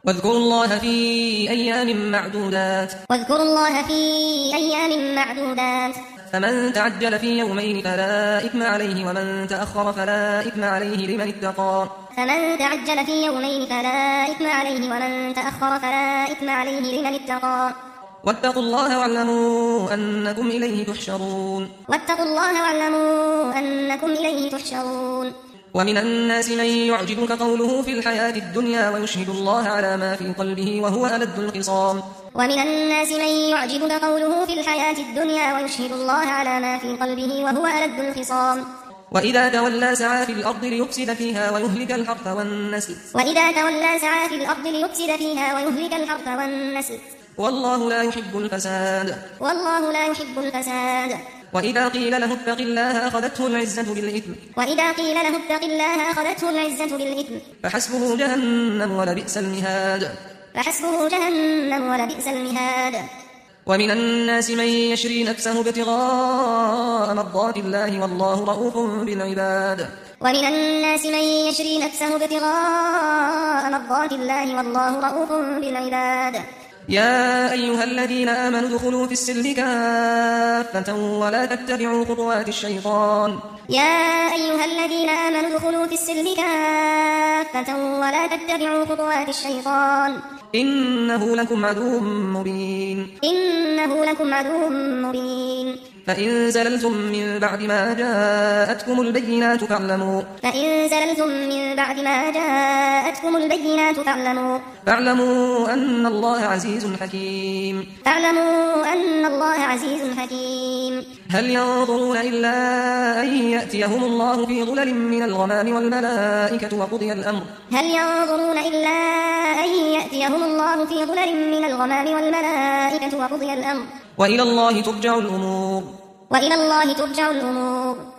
واذكروا الله في أيام معدودات فمن تعجل في يومين فلا إثم عليه ومن تأخر فلا إثم عليه لمن اتقى واتقوا الله واعلموا أنكم إليه تحشرون ومن الناس من يعجبك قوله في الحياة الدنيا ويشهد الله على ما في قلبه وهو ألد الخصام وإذا تولى سعى في الأرض ليفسد فيها ويهلك الحرث والنسل والله لا يحب الفساد وإذا قيل له اتق الله أخذته العزة بالإثم فحسبه جهنم ولبئس المهاد ومن الناس من يشري نفسه ابتغاء مرضات الله والله رؤوف بالعباد يا أيها الذين آمنوا ادخلوا في السلم كافة ولا تتبعوا خطوات الشيطان إنه لكم عدو مبين فإن زللتم من بعد ما جاءتكم البينات فاعلموا أن الله عزيز حكيم هل ينظرون إلا أن يأتيهم الله في ظلل من الغمام والملائكة وقضي الأمر وإلى الله ترجع الأمور